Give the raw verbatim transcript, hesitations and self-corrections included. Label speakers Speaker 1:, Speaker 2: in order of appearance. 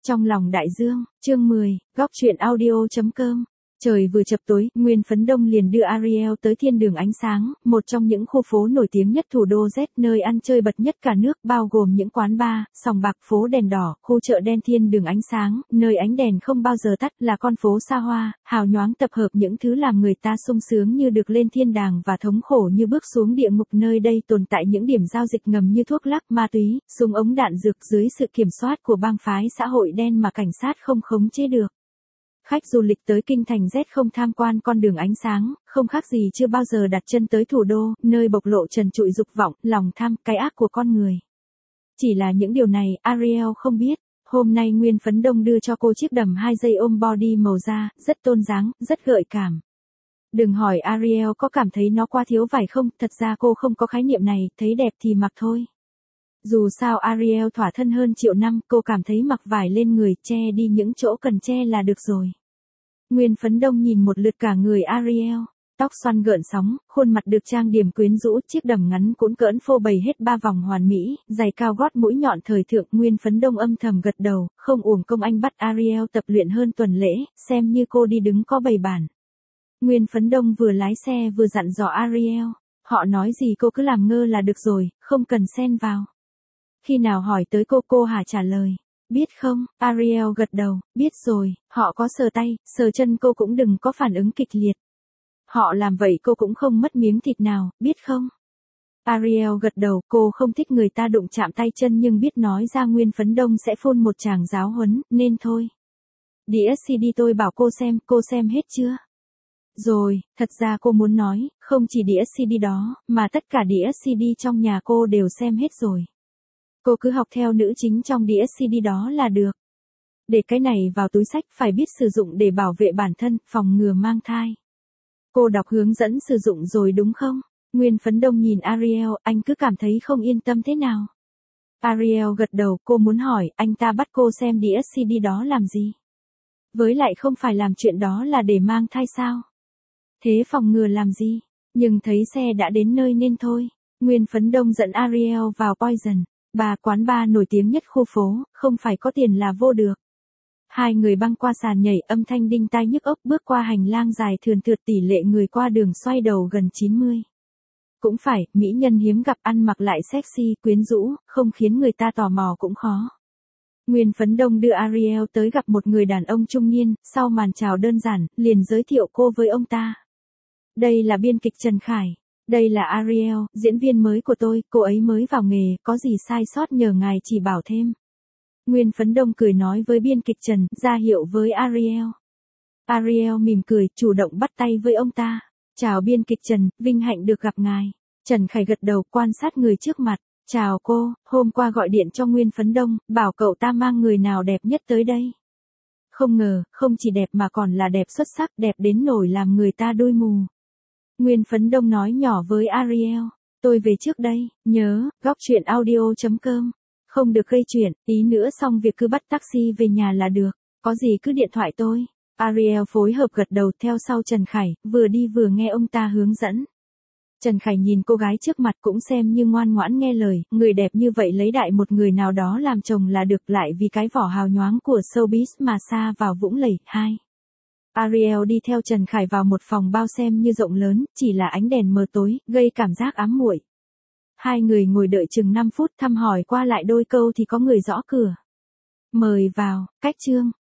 Speaker 1: Trong lòng đại dương, chương mười, góc truyện audio chấm com. Trời vừa chập tối, Nguyên Phấn Đông liền đưa Ariel tới thiên đường ánh sáng, một trong những khu phố nổi tiếng nhất thủ đô Z, nơi ăn chơi bật nhất cả nước, bao gồm những quán bar, sòng bạc, phố đèn đỏ, khu chợ đen. Thiên đường ánh sáng, nơi ánh đèn không bao giờ tắt, là con phố xa hoa, hào nhoáng, tập hợp những thứ làm người ta sung sướng như được lên thiên đàng và thống khổ như bước xuống địa ngục. Nơi đây tồn tại những điểm giao dịch ngầm như thuốc lắc, ma túy, súng ống, đạn dược dưới sự kiểm soát của bang phái xã hội đen mà cảnh sát không khống chế được. Khách du lịch tới kinh thành Z không tham quan con đường ánh sáng, không khác gì chưa bao giờ đặt chân tới thủ đô, nơi bộc lộ trần trụi dục vọng, lòng tham, cái ác của con người. Chỉ là những điều này, Ariel không biết. Hôm nay Nguyên Phấn Đông đưa cho cô chiếc đầm hai dây ôm body màu da, rất tôn dáng, rất gợi cảm. Đừng hỏi Ariel có cảm thấy nó quá thiếu vải không, thật ra cô không có khái niệm này, thấy đẹp thì mặc thôi. Dù sao Ariel thỏa thân hơn triệu năm, cô cảm thấy mặc vải lên người, che đi những chỗ cần che là được rồi. Nguyên Phấn Đông nhìn một lượt cả người Ariel, tóc xoăn gợn sóng, khuôn mặt được trang điểm quyến rũ, chiếc đầm ngắn cũn cỡn phô bày hết ba vòng hoàn mỹ, giày cao gót mũi nhọn thời thượng. Nguyên Phấn Đông âm thầm gật đầu, không uổng công anh bắt Ariel tập luyện hơn tuần lễ, xem như cô đi đứng có bầy bản. Nguyên Phấn Đông vừa lái xe vừa dặn dò Ariel, họ nói gì cô cứ làm ngơ là được rồi, không cần xen vào. Khi nào hỏi tới cô, cô hả trả lời. Biết không, Ariel gật đầu, biết rồi, họ có sờ tay, sờ chân cô cũng đừng có phản ứng kịch liệt. Họ làm vậy cô cũng không mất miếng thịt nào, biết không? Ariel gật đầu, cô không thích người ta đụng chạm tay chân nhưng biết nói ra Nguyên Phấn Đông sẽ phun một tràng giáo huấn, nên thôi. Đĩa xê đê tôi bảo cô xem, cô xem hết chưa? Rồi, thật ra cô muốn nói, không chỉ đĩa xê đê đó, mà tất cả đĩa xê đê trong nhà cô đều xem hết rồi. Cô cứ học theo nữ chính trong đĩa xê đê đó là được. Để cái này vào túi xách, phải biết sử dụng để bảo vệ bản thân, phòng ngừa mang thai. Cô đọc hướng dẫn sử dụng rồi đúng không? Nguyên Phấn Đông nhìn Ariel, anh cứ cảm thấy không yên tâm thế nào? Ariel gật đầu, cô muốn hỏi, anh ta bắt cô xem đĩa xê đê đó làm gì? Với lại không phải làm chuyện đó là để mang thai sao? Thế phòng ngừa làm gì? Nhưng thấy xe đã đến nơi nên thôi. Nguyên Phấn Đông dẫn Ariel vào Poison. Bà quán bar nổi tiếng nhất khu phố, không phải có tiền là vô được. Hai người băng qua sàn nhảy, âm thanh đinh tai nhức óc, bước qua hành lang dài thườn thượt, tỷ lệ người qua đường xoay đầu gần chín mươi. Cũng phải, mỹ nhân hiếm gặp, ăn mặc lại sexy, quyến rũ, không khiến người ta tò mò cũng khó. Nguyên Phấn Đông đưa Ariel tới gặp một người đàn ông trung niên, sau màn chào đơn giản, liền giới thiệu cô với ông ta. Đây là biên kịch Trần Khải. Đây là Ariel, diễn viên mới của tôi, cô ấy mới vào nghề, có gì sai sót nhờ ngài chỉ bảo thêm. Nguyên Phấn Đông cười nói với biên kịch Trần, ra hiệu với Ariel. Ariel mỉm cười, chủ động bắt tay với ông ta. Chào biên kịch Trần, vinh hạnh được gặp ngài. Trần Khải gật đầu, quan sát người trước mặt. Chào cô, hôm qua gọi điện cho Nguyên Phấn Đông, bảo cậu ta mang người nào đẹp nhất tới đây. Không ngờ, không chỉ đẹp mà còn là đẹp xuất sắc, đẹp đến nỗi làm người ta đôi mù. Nguyên Phấn Đông nói nhỏ với Ariel, tôi về trước đây, nhớ, góc truyện audio chấm com. Không được gây chuyện, tí nữa xong việc cứ bắt taxi về nhà là được, có gì cứ điện thoại tôi. Ariel phối hợp gật đầu theo sau Trần Khải, vừa đi vừa nghe ông ta hướng dẫn. Trần Khải nhìn cô gái trước mặt cũng xem như ngoan ngoãn nghe lời, người đẹp như vậy lấy đại một người nào đó làm chồng là được, lại vì cái vỏ hào nhoáng của showbiz mà sa vào vũng lầy. Hai. Ariel đi theo Trần Khải vào một phòng bao xem như rộng lớn, chỉ là ánh đèn mờ tối, gây cảm giác ám muội. Hai người ngồi đợi chừng năm phút, thăm hỏi qua lại đôi câu thì có người gõ cửa. Mời vào, cách chương.